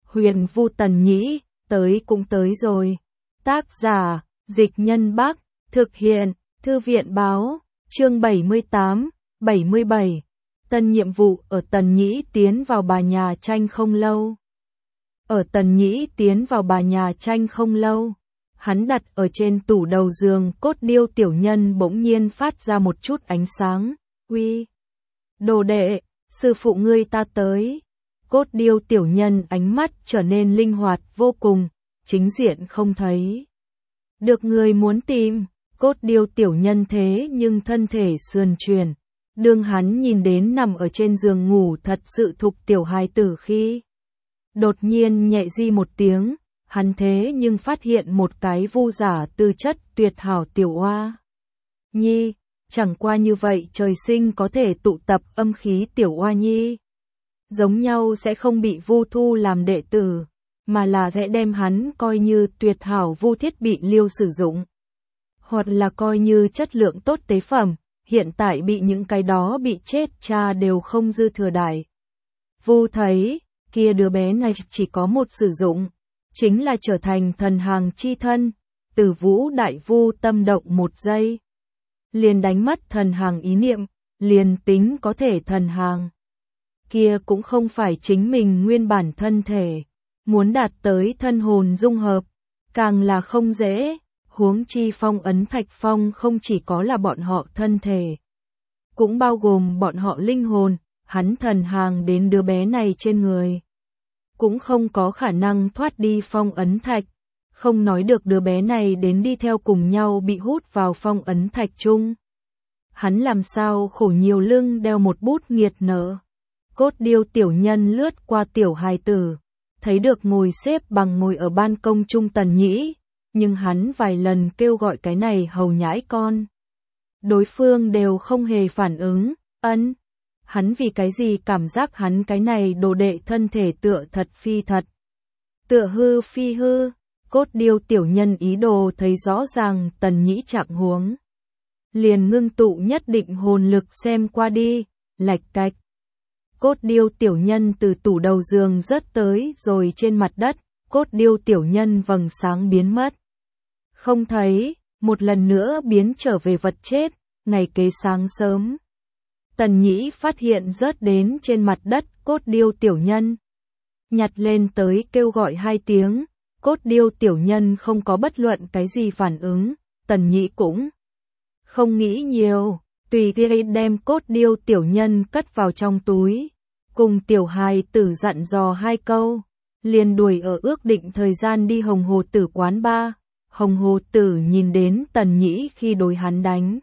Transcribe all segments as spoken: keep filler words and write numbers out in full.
Huyền Vu Tần Nhĩ, tới cũng tới rồi. Tác giả, Dịch Nhân Bắc, thực hiện, Thư viện Báo, chương bảy mươi tám, bảy mươi bảy. Tân nhiệm vụ ở Tần Nhĩ tiến vào bà nhà tranh không lâu. Ở Tần Nhĩ tiến vào bà nhà tranh không lâu, hắn đặt ở trên tủ đầu giường cốt điêu tiểu nhân bỗng nhiên phát ra một chút ánh sáng. Uy, đồ đệ, sư phụ ngươi ta tới. Cốt điêu tiểu nhân ánh mắt trở nên linh hoạt vô cùng, chính diện không thấy. Được người muốn tìm, cốt điêu tiểu nhân thế nhưng thân thể sườn chuyển. Đương hắn nhìn đến nằm ở trên giường ngủ thật sự thục tiểu hài tử khi. Đột nhiên nhẹ di một tiếng, hắn thế nhưng phát hiện một cái vu giả tư chất tuyệt hảo tiểu oa. Nhi, chẳng qua như vậy trời sinh có thể tụ tập âm khí tiểu oa nhi. Giống nhau sẽ không bị vu thu làm đệ tử, mà là sẽ đem hắn coi như tuyệt hảo vu thiết bị liêu sử dụng. Hoặc là coi như chất lượng tốt tế phẩm, hiện tại bị những cái đó bị chết cha đều không dư thừa đại. Vu thấy, kia đứa bé này chỉ có một sử dụng, chính là trở thành thần hàng chi thân. Từ Vũ đại vu tâm động một giây, liền đánh mất thần hàng ý niệm, liền tính có thể thần hàng. Kia cũng không phải chính mình nguyên bản thân thể, muốn đạt tới thân hồn dung hợp, càng là không dễ, huống chi phong ấn thạch phong không chỉ có là bọn họ thân thể, cũng bao gồm bọn họ linh hồn, hắn thần hàng đến đứa bé này trên người. Cũng không có khả năng thoát đi phong ấn thạch, không nói được đứa bé này đến đi theo cùng nhau bị hút vào phong ấn thạch chung. Hắn làm sao khổ nhiều lưng đeo một bút nghiệt nợ. Cốt điêu tiểu nhân lướt qua tiểu hài tử, thấy được ngồi xếp bằng ngồi ở ban công trung Tần Nhĩ, nhưng hắn vài lần kêu gọi cái này hầu nhãi con. Đối phương đều không hề phản ứng, ân. Hắn vì cái gì cảm giác hắn cái này đồ đệ thân thể tựa thật phi thật. Tựa hư phi hư, cốt điêu tiểu nhân ý đồ thấy rõ ràng Tần Nhĩ trạng huống. Liền ngưng tụ nhất định hồn lực xem qua đi, lạch cạch. Cốt điêu tiểu nhân từ tủ đầu giường rớt tới rồi trên mặt đất, cốt điêu tiểu nhân vầng sáng biến mất. Không thấy, một lần nữa biến trở về vật chết, ngày kế sáng sớm. Tần Nhĩ phát hiện rớt đến trên mặt đất cốt điêu tiểu nhân. Nhặt lên tới kêu gọi hai tiếng, cốt điêu tiểu nhân không có bất luận cái gì phản ứng, Tần Nhĩ cũng không nghĩ nhiều. Tùy tiện đem cốt điêu tiểu nhân cất vào trong túi, cùng tiểu hài tử dặn dò hai câu, liền đuổi ở ước định thời gian đi Hồng Hồ Tử quán ba. Hồng Hồ Tử nhìn đến Tần Nhĩ khi đối hắn đánh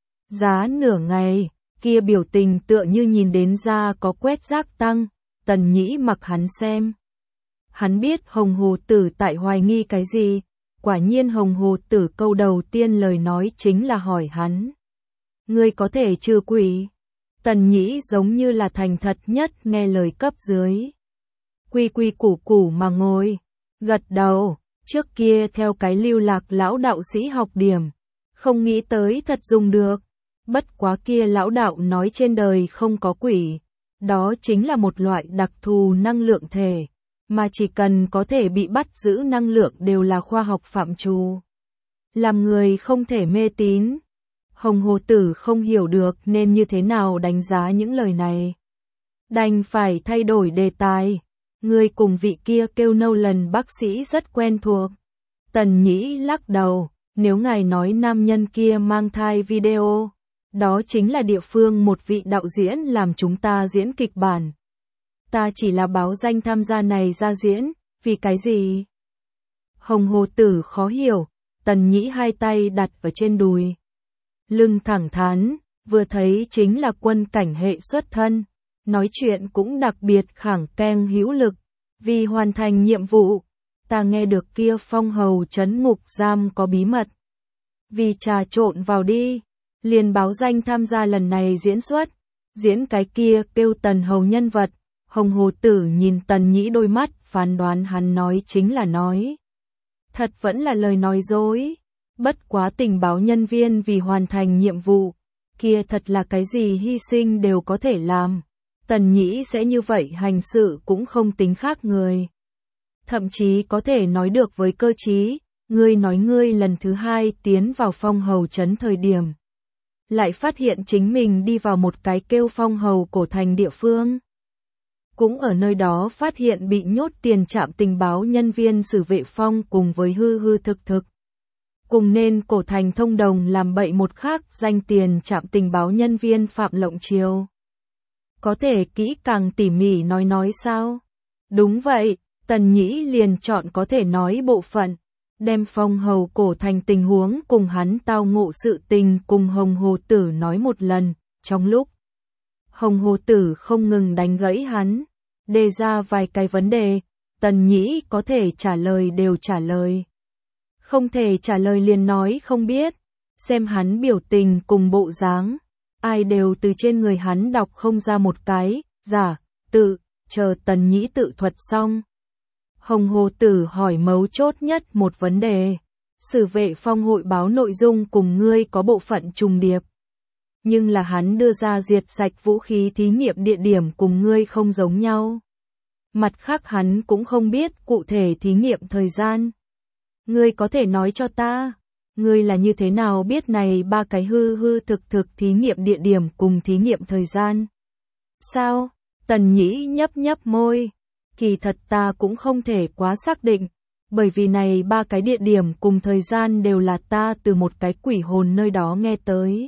giá nửa ngày, kia biểu tình tựa như nhìn đến da có quét rác tăng. Tần Nhĩ mặc hắn xem, hắn biết Hồng Hồ Tử tại hoài nghi cái gì. Quả nhiên Hồng Hồ Tử câu đầu tiên lời nói chính là hỏi hắn: ngươi có thể trừ quỷ? Tần Nhĩ giống như là thành thật nhất nghe lời cấp dưới. Quy quy củ củ mà ngồi, gật đầu, trước kia theo cái lưu lạc lão đạo sĩ học điểm, không nghĩ tới thật dùng được. Bất quá kia lão đạo nói trên đời không có quỷ, đó chính là một loại đặc thù năng lượng thể, mà chỉ cần có thể bị bắt giữ năng lượng đều là khoa học phạm trù. Làm người không thể mê tín. Hồng Hồ Tử không hiểu được nên như thế nào đánh giá những lời này. Đành phải thay đổi đề tài. Người cùng vị kia kêu nâu lần bác sĩ rất quen thuộc. Tần Nhĩ lắc đầu, nếu ngài nói nam nhân kia mang thai video, đó chính là địa phương một vị đạo diễn làm chúng ta diễn kịch bản. Ta chỉ là báo danh tham gia này ra diễn, vì cái gì? Hồng Hồ Tử khó hiểu, Tần Nhĩ hai tay đặt ở trên đùi. Lưng thẳng thắn, vừa thấy chính là quân cảnh hệ xuất thân, nói chuyện cũng đặc biệt khẳng keng hữu lực, vì hoàn thành nhiệm vụ, ta nghe được kia phong hầu trấn ngục giam có bí mật. Vì trà trộn vào đi, liền báo danh tham gia lần này diễn xuất, diễn cái kia kêu Tần hầu nhân vật. Hồng Hồ Tử nhìn Tần Nhĩ đôi mắt, phán đoán hắn nói chính là nói thật vẫn là lời nói dối. Bất quá tình báo nhân viên vì hoàn thành nhiệm vụ, kia thật là cái gì hy sinh đều có thể làm. Tần Nhĩ sẽ như vậy hành sự cũng không tính khác người. thậm chí có thể nói được với cơ trí, ngươi nói ngươi lần thứ hai tiến vào phong hầu trấn thời điểm. Lại phát hiện chính mình đi vào một cái kêu phong hầu cổ thành địa phương. Cũng ở nơi đó phát hiện bị nhốt tiền trạm tình báo nhân viên Sử Vệ Phong cùng với hư hư thực thực. Cùng nên cổ thành thông đồng làm bậy một khác danh tiền trạm tình báo nhân viên Phạm Lộng Triều. Có thể kỹ càng tỉ mỉ nói nói sao? Đúng vậy, Tần Nhĩ liền chọn có thể nói bộ phận, đem phong hầu cổ thành tình huống cùng hắn tao ngộ sự tình cùng Hồng Hồ Tử nói một lần, trong lúc Hồng Hồ Tử không ngừng đánh gãy hắn, đề ra vài cái vấn đề, Tần Nhĩ có thể trả lời đều trả lời. Không thể trả lời liền nói không biết, xem hắn biểu tình cùng bộ dáng, ai đều từ trên người hắn đọc không ra một cái, giả, tự, chờ Tần Nhĩ tự thuật xong. Hồng Hồ Tử hỏi mấu chốt nhất một vấn đề, Sử Vệ Phong hội báo nội dung cùng ngươi có bộ phận trùng điệp. Nhưng là hắn đưa ra diệt sạch vũ khí thí nghiệm địa điểm cùng ngươi không giống nhau. Mặt khác hắn cũng không biết cụ thể thí nghiệm thời gian. Ngươi có thể nói cho ta, ngươi là như thế nào biết này ba cái hư hư thực thực thí nghiệm địa điểm cùng thí nghiệm thời gian? Sao? Tần Nhĩ nhấp nhấp môi. Kỳ thật ta cũng không thể quá xác định, bởi vì này ba cái địa điểm cùng thời gian đều là ta từ một cái quỷ hồn nơi đó nghe tới.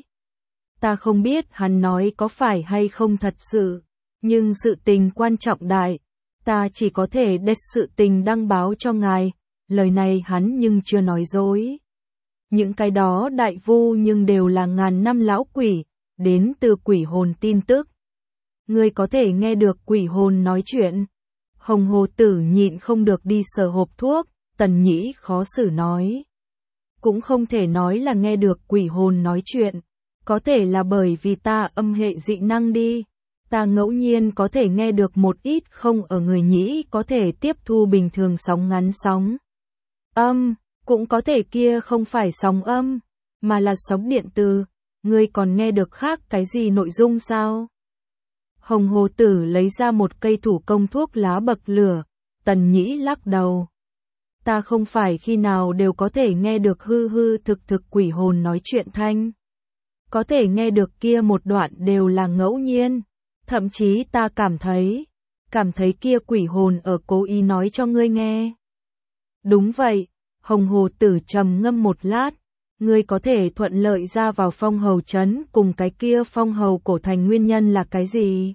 Ta không biết hắn nói có phải hay không thật sự, nhưng sự tình quan trọng đại, ta chỉ có thể đem sự tình đăng báo cho ngài, lời này hắn nhưng chưa nói dối. Những cái đó đại vu nhưng đều là ngàn năm lão quỷ, đến từ quỷ hồn tin tức. Ngươi có thể nghe được quỷ hồn nói chuyện. Hồng Hồ Tử nhịn không được đi sờ hộp thuốc, Tần Nhĩ khó xử nói. Cũng không thể nói là nghe được quỷ hồn nói chuyện, có thể là bởi vì ta âm hệ dị năng đi. Ta ngẫu nhiên có thể nghe được một ít không ở người Nhĩ có thể tiếp thu bình thường sóng ngắn sóng âm, cũng có thể kia không phải sóng âm, mà là sóng điện từ. Ngươi còn nghe được khác cái gì nội dung sao? Hồng Hồ Tử lấy ra một cây thủ công thuốc lá bậc lửa, Tần Nhĩ lắc đầu. Ta không phải khi nào đều có thể nghe được hư hư thực thực quỷ hồn nói chuyện thanh. Có thể nghe được kia một đoạn đều là ngẫu nhiên, thậm chí ta cảm thấy, cảm thấy kia quỷ hồn ở cố ý nói cho ngươi nghe. Đúng vậy, Hồng Hồ Tử trầm ngâm một lát, ngươi có thể thuận lợi ra vào phong hầu trấn cùng cái kia phong hầu cổ thành nguyên nhân là cái gì?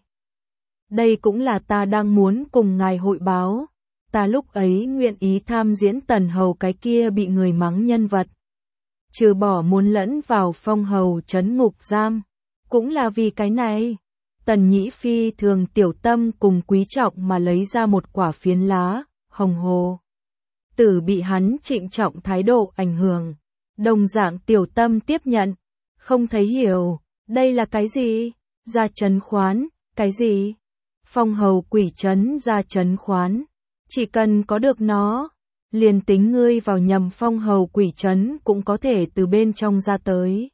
Đây cũng là ta đang muốn cùng ngài hội báo. Ta lúc ấy nguyện ý tham diễn Tần Hầu cái kia bị người mắng nhân vật. Trừ bỏ muốn lẫn vào phong hầu trấn ngục giam. Cũng là vì cái này. Tần Nhĩ Phi thường tiểu tâm cùng quý trọng mà lấy ra một quả phiến lá, Hồng Hồ Tử bị hắn trịnh trọng thái độ ảnh hưởng. Đồng dạng tiểu tâm tiếp nhận. Không thấy hiểu, đây là cái gì? Ra trấn khoán, cái gì? Phong hầu quỷ trấn ra trấn khoán. Chỉ cần có được nó, liền tính ngươi vào nhầm phong hầu quỷ trấn cũng có thể từ bên trong ra tới.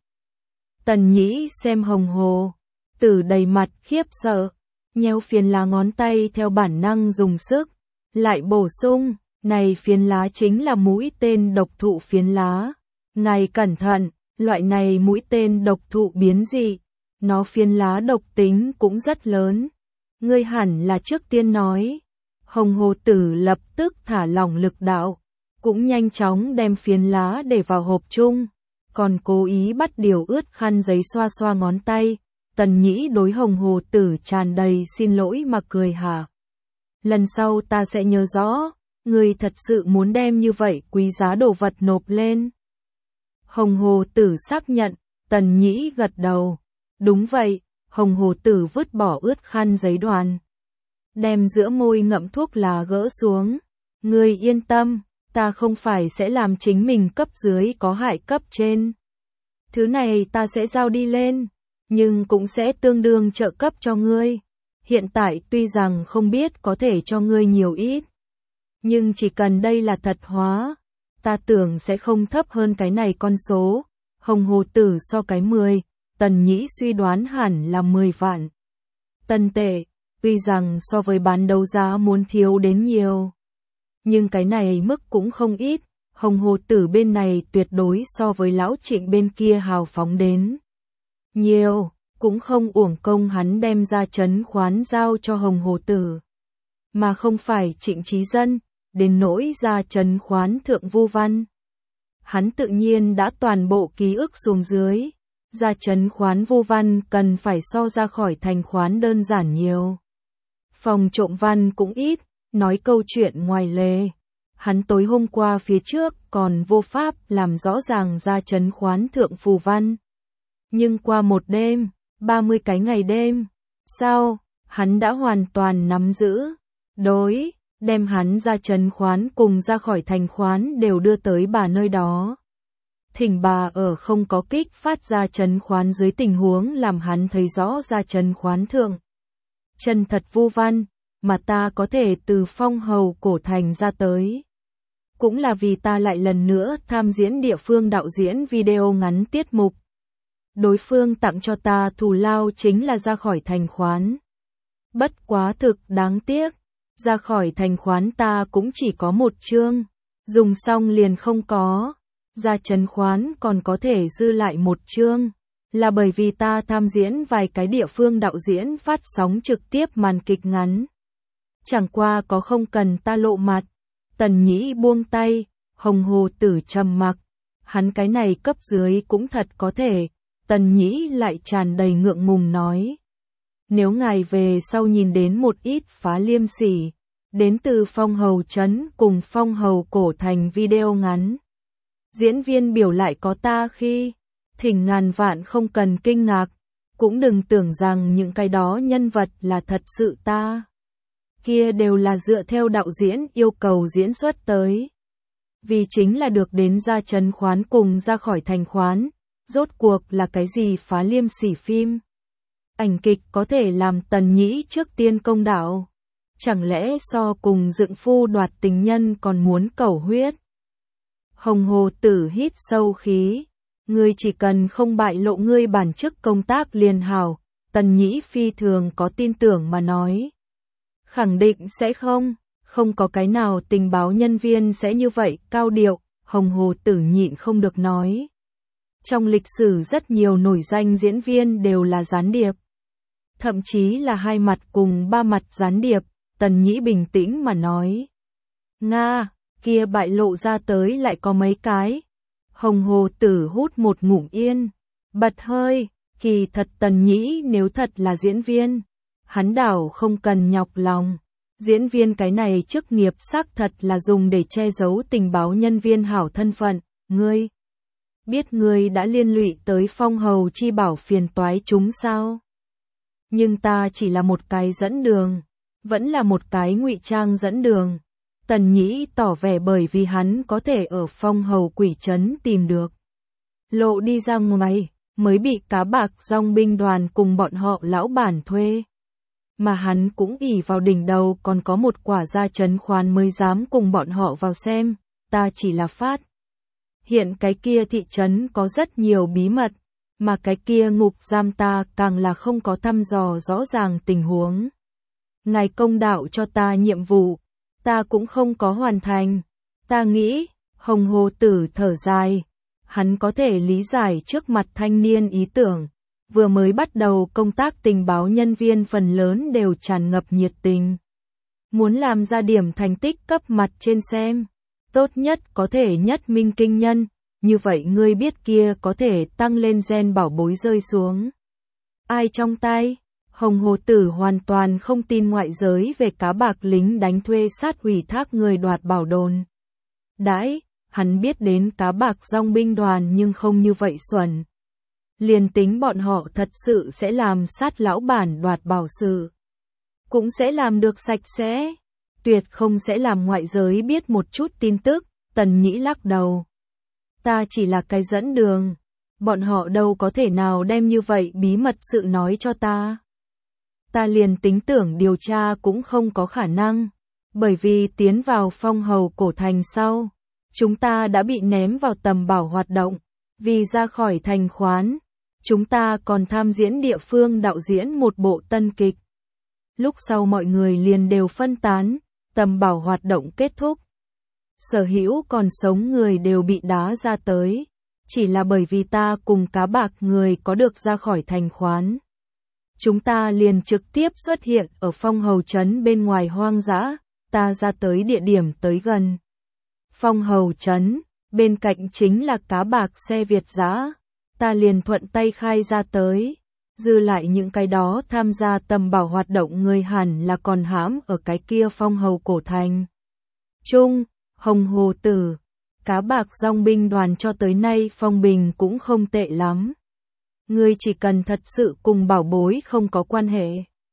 Tần Nhĩ xem Hồng Hồ Tử đầy mặt khiếp sợ, nhéo phiến lá ngón tay theo bản năng dùng sức, lại bổ sung, này phiến lá chính là mũi tên độc thụ phiến lá. Ngài cẩn thận, loại này mũi tên độc thụ biến dị, nó phiến lá độc tính cũng rất lớn. Ngươi hẳn là trước tiên nói. Hồng Hồ Tử lập tức thả lỏng lực đạo, cũng nhanh chóng đem phiến lá để vào hộp chung, còn cố ý bắt điều ướt khăn giấy xoa xoa ngón tay. Tần Nhĩ đối Hồng Hồ Tử tràn đầy xin lỗi mà cười hả. Lần sau ta sẽ nhớ rõ, ngươi thật sự muốn đem như vậy quý giá đồ vật nộp lên. Hồng Hồ Tử xác nhận, Tần Nhĩ gật đầu. Đúng vậy, Hồng Hồ Tử vứt bỏ ướt khăn giấy đoàn. Đem giữa môi ngậm thuốc lá gỡ xuống. Ngươi yên tâm, ta không phải sẽ làm chính mình cấp dưới có hại cấp trên. Thứ này ta sẽ giao đi lên, nhưng cũng sẽ tương đương trợ cấp cho ngươi. Hiện tại tuy rằng không biết có thể cho ngươi nhiều ít, nhưng chỉ cần đây là thật hóa, ta tưởng sẽ không thấp hơn cái này con số. Hồng Hồ Tử so cái mười, Tần Nhĩ suy đoán hẳn là mười vạn tân tệ, tuy rằng so với bán đấu giá muốn thiếu đến nhiều. Nhưng cái này mức cũng không ít, Hồng Hồ Tử bên này tuyệt đối so với lão Trịnh bên kia hào phóng đến nhiều, cũng không uổng công hắn đem ra trấn khoán giao cho Hồng Hồ Tử. Mà không phải Trịnh Chí Dân, đến nỗi ra trấn khoán Thượng Vu Văn. Hắn tự nhiên đã toàn bộ ký ức xuống dưới, ra trấn khoán Vu Văn cần phải so ra khỏi thành khoán đơn giản nhiều. Phòng trộm văn cũng ít, nói câu chuyện ngoài lề. Hắn tối hôm qua phía trước còn vô pháp làm rõ ràng ra trấn khoán Thượng Phù Văn. Nhưng qua một đêm, ba mươi cái ngày đêm, sau, hắn đã hoàn toàn nắm giữ. Đối, đem hắn ra trấn khoán cùng ra khỏi thành khoán đều đưa tới bà nơi đó. Thỉnh bà ở không có kích phát ra trấn khoán dưới tình huống làm hắn thấy rõ ra trấn khoán thượng. Chân thật Vu Văn, mà ta có thể từ phong hầu cổ thành ra tới. Cũng là vì ta lại lần nữa tham diễn địa phương đạo diễn video ngắn tiết mục. Đối phương tặng cho ta thù lao chính là ra khỏi thành khoán. Bất quá thực đáng tiếc, ra khỏi thành khoán ta cũng chỉ có một chương, dùng xong liền không có, ra trấn khoán còn có thể dư lại một chương, là bởi vì ta tham diễn vài cái địa phương đạo diễn phát sóng trực tiếp màn kịch ngắn. Chẳng qua có không cần ta lộ mặt. Tần Nhĩ buông tay, Hồng Hồ Tử trầm mặc, hắn cái này cấp dưới cũng thật có thể. Tần Nhĩ lại tràn đầy ngượng ngùng nói. Nếu ngài về sau nhìn đến một ít phá liêm sỉ, đến từ phong hầu trấn cùng phong hầu cổ thành video ngắn. Diễn viên biểu lại có ta khi, thỉnh ngàn vạn không cần kinh ngạc, cũng đừng tưởng rằng những cái đó nhân vật là thật sự ta. Kia đều là dựa theo đạo diễn yêu cầu diễn xuất tới. Vì chính là được đến ra trấn khoán cùng ra khỏi thành khoán, rốt cuộc là cái gì phá liêm sỉ phim. Ảnh kịch có thể làm Tần Nhĩ trước tiên công đạo. Chẳng lẽ so cùng dựng phu đoạt tình nhân còn muốn cầu huyết. Hồng Hồ Tử hít sâu khí. Ngươi chỉ cần không bại lộ ngươi bản chức công tác liền hảo. Tần Nhĩ phi thường có tin tưởng mà nói. Khẳng định sẽ không, không có cái nào tình báo nhân viên sẽ như vậy cao điệu, Hồng Hồ Tử nhịn không được nói. Trong lịch sử rất nhiều nổi danh diễn viên đều là gián điệp. Thậm chí là hai mặt cùng ba mặt gián điệp, Tần Nhĩ bình tĩnh mà nói. Nga, kia bại lộ ra tới lại có mấy cái. Hồng Hồ Tử hút một ngụm yên, bật hơi, kỳ thật Tần Nhĩ nếu thật là diễn viên. Hắn đảo không cần nhọc lòng. Diễn viên cái này chức nghiệp xác thật là dùng để che giấu tình báo nhân viên hảo thân phận. Ngươi biết ngươi đã liên lụy tới phong hầu chi bảo phiền toái chúng sao? Nhưng ta chỉ là một cái dẫn đường, vẫn là một cái ngụy trang dẫn đường. Tần Nhĩ tỏ vẻ bởi vì hắn có thể ở phong hầu quỷ trấn tìm được lộ đi ra ngoài, mới bị cá bạc dòng binh đoàn cùng bọn họ lão bản thuê. Mà hắn cũng ỷ vào đỉnh đầu còn có một quả gia trấn khoán mới dám cùng bọn họ vào xem, ta chỉ là phát. Hiện cái kia thị trấn có rất nhiều bí mật, mà cái kia ngục giam ta càng là không có thăm dò rõ ràng tình huống. Ngài công đạo cho ta nhiệm vụ, ta cũng không có hoàn thành. Ta nghĩ, Hồng Hồ Tử thở dài, hắn có thể lý giải trước mặt thanh niên ý tưởng. Vừa mới bắt đầu công tác tình báo nhân viên phần lớn đều tràn ngập nhiệt tình. Muốn làm ra điểm thành tích cấp mặt trên xem. Tốt nhất có thể nhất minh kinh nhân, như vậy ngươi biết kia có thể tăng lên gen bảo bối rơi xuống. Ai trong tay? Hồng Hồ Tử hoàn toàn không tin ngoại giới về cá bạc lính đánh thuê sát hủy thác người đoạt bảo đồn. Đãi, hắn biết đến cá bạc dòng binh đoàn nhưng không như vậy xuẩn. Liền tính bọn họ thật sự sẽ làm sát lão bản đoạt bảo sự. Cũng sẽ làm được sạch sẽ. Tuyệt không sẽ làm ngoại giới biết một chút tin tức, Tần Nhĩ lắc đầu. Ta chỉ là cái dẫn đường. Bọn họ đâu có thể nào đem như vậy bí mật sự nói cho ta. Ta liền tính tưởng điều tra cũng không có khả năng. Bởi vì tiến vào phong hầu cổ thành sau, chúng ta đã bị ném vào tầm bảo hoạt động. Vì ra khỏi thành khoán, chúng ta còn tham diễn địa phương đạo diễn một bộ tân kịch. Lúc sau mọi người liền đều phân tán, tầm bảo hoạt động kết thúc, sở hữu còn sống người đều bị đá ra tới. Chỉ là bởi vì ta cùng cá bạc người có được ra khỏi thành khoán. Chúng ta liền trực tiếp xuất hiện ở Phong Hầu Trấn bên ngoài hoang dã, ta ra tới địa điểm tới gần. Phong Hầu Trấn, bên cạnh chính là cá bạc xe Việt dã, ta liền thuận tay khai ra tới. Dư lại những cái đó tham gia tầm bảo hoạt động người hẳn là còn hãm ở cái kia Phong Hầu cổ thành. Trung, Hồng Hồ Tử, cá bạc dòng binh đoàn cho tới nay phong bình cũng không tệ lắm. Ngươi chỉ cần thật sự cùng bảo bối không có quan hệ.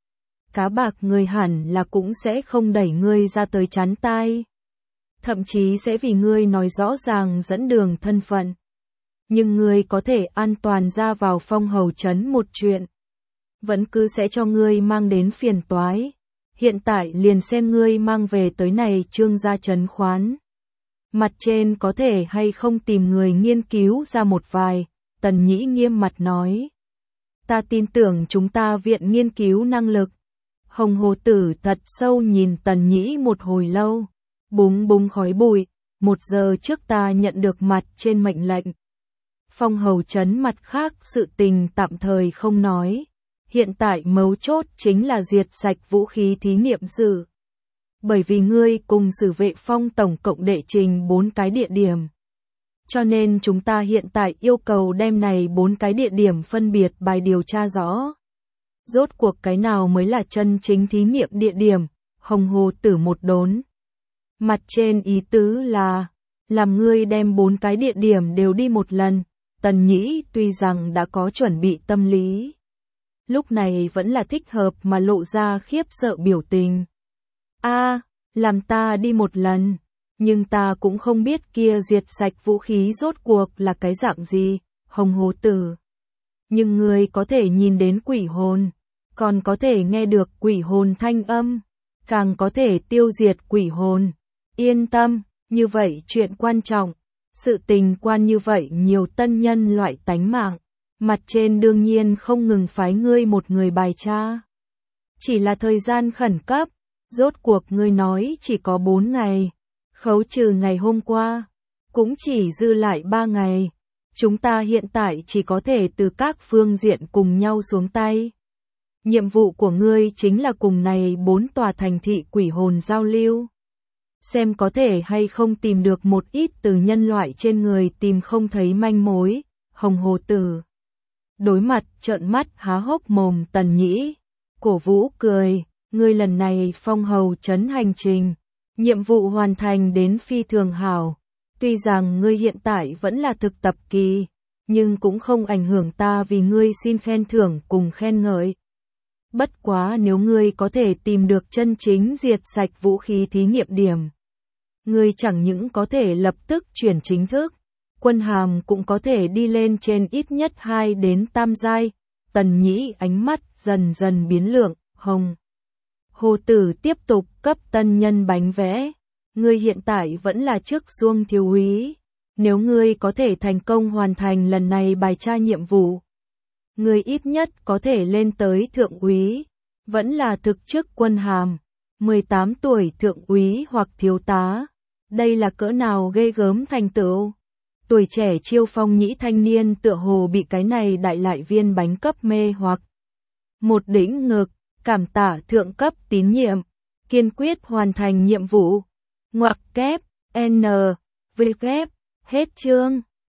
Cá bạc người hẳn là cũng sẽ không đẩy ngươi ra tới chắn tai. Thậm chí sẽ vì ngươi nói rõ ràng dẫn đường thân phận. Nhưng ngươi có thể an toàn ra vào Phong Hầu Trấn một chuyện. Vẫn cứ sẽ cho ngươi mang đến phiền toái. Hiện tại liền xem ngươi mang về tới này trương gia trấn khoán. Mặt trên có thể hay không tìm người nghiên cứu ra một vài, Tần Nhĩ nghiêm mặt nói. Ta tin tưởng chúng ta viện nghiên cứu năng lực. Hồng Hồ Tử thật sâu nhìn Tần Nhĩ một hồi lâu. Búng búng khói bụi, một giờ trước ta nhận được mặt trên mệnh lệnh. Phong Hầu Trấn mặt khác sự tình tạm thời không nói. Hiện tại mấu chốt chính là diệt sạch vũ khí thí nghiệm dự. Bởi vì ngươi cùng Sử Vệ Phong tổng cộng đệ trình bốn cái địa điểm. Cho nên chúng ta hiện tại yêu cầu đem này bốn cái địa điểm phân biệt bài điều tra rõ. Rốt cuộc cái nào mới là chân chính thí nghiệm địa điểm, Hồng Hồ Tử một đốn. Mặt trên ý tứ là, làm ngươi đem bốn cái địa điểm đều đi một lần. Tần Nhĩ tuy rằng đã có chuẩn bị tâm lý. Lúc này vẫn là thích hợp mà lộ ra khiếp sợ biểu tình. A, làm ta đi một lần, nhưng ta cũng không biết kia diệt sạch vũ khí rốt cuộc là cái dạng gì, Hồng Hồ Tử. Nhưng ngươi có thể nhìn đến quỷ hồn, còn có thể nghe được quỷ hồn thanh âm, càng có thể tiêu diệt quỷ hồn. Yên tâm, như vậy chuyện quan trọng, sự tình quan như vậy nhiều tân nhân loại tánh mạng. Mặt trên đương nhiên không ngừng phái ngươi một người bài tra. Chỉ là thời gian khẩn cấp, rốt cuộc ngươi nói chỉ có bốn ngày, khấu trừ ngày hôm qua, cũng chỉ dư lại ba ngày. Chúng ta hiện tại chỉ có thể từ các phương diện cùng nhau xuống tay. Nhiệm vụ của ngươi chính là cùng này bốn tòa thành thị quỷ hồn giao lưu. Xem có thể hay không tìm được một ít từ nhân loại trên người tìm không thấy manh mối, Hồng Hồ Tử. Đối mặt trợn mắt há hốc mồm Tần Nhĩ, cổ vũ cười, ngươi lần này Phong Hầu Trấn hành trình, nhiệm vụ hoàn thành đến phi thường hảo. Tuy rằng ngươi hiện tại vẫn là thực tập kỳ, nhưng cũng không ảnh hưởng ta vì ngươi xin khen thưởng cùng khen ngợi. Bất quá nếu ngươi có thể tìm được chân chính diệt sạch vũ khí thí nghiệm điểm, ngươi chẳng những có thể lập tức chuyển chính thức, quân hàm cũng có thể đi lên trên ít nhất hai đến tam giai. Tần Nhĩ ánh mắt dần dần biến lượng, Hồng Hồ Tử tiếp tục cấp tân nhân bánh vẽ. Ngươi hiện tại vẫn là chức xuông thiếu úy. Nếu ngươi có thể thành công hoàn thành lần này bài tra nhiệm vụ, ngươi ít nhất có thể lên tới thượng úy, vẫn là thực chức quân hàm, mười tám tuổi thượng úy hoặc thiếu tá. Đây là cỡ nào ghê gớm thành tựu. Tuổi trẻ chiêu phong nhĩ thanh niên tựa hồ bị cái này đại lại viên bánh cấp mê hoặc. Một đỉnh ngực, cảm tạ thượng cấp tín nhiệm, kiên quyết hoàn thành nhiệm vụ. Ngoặc kép, N, V kép, hết chương.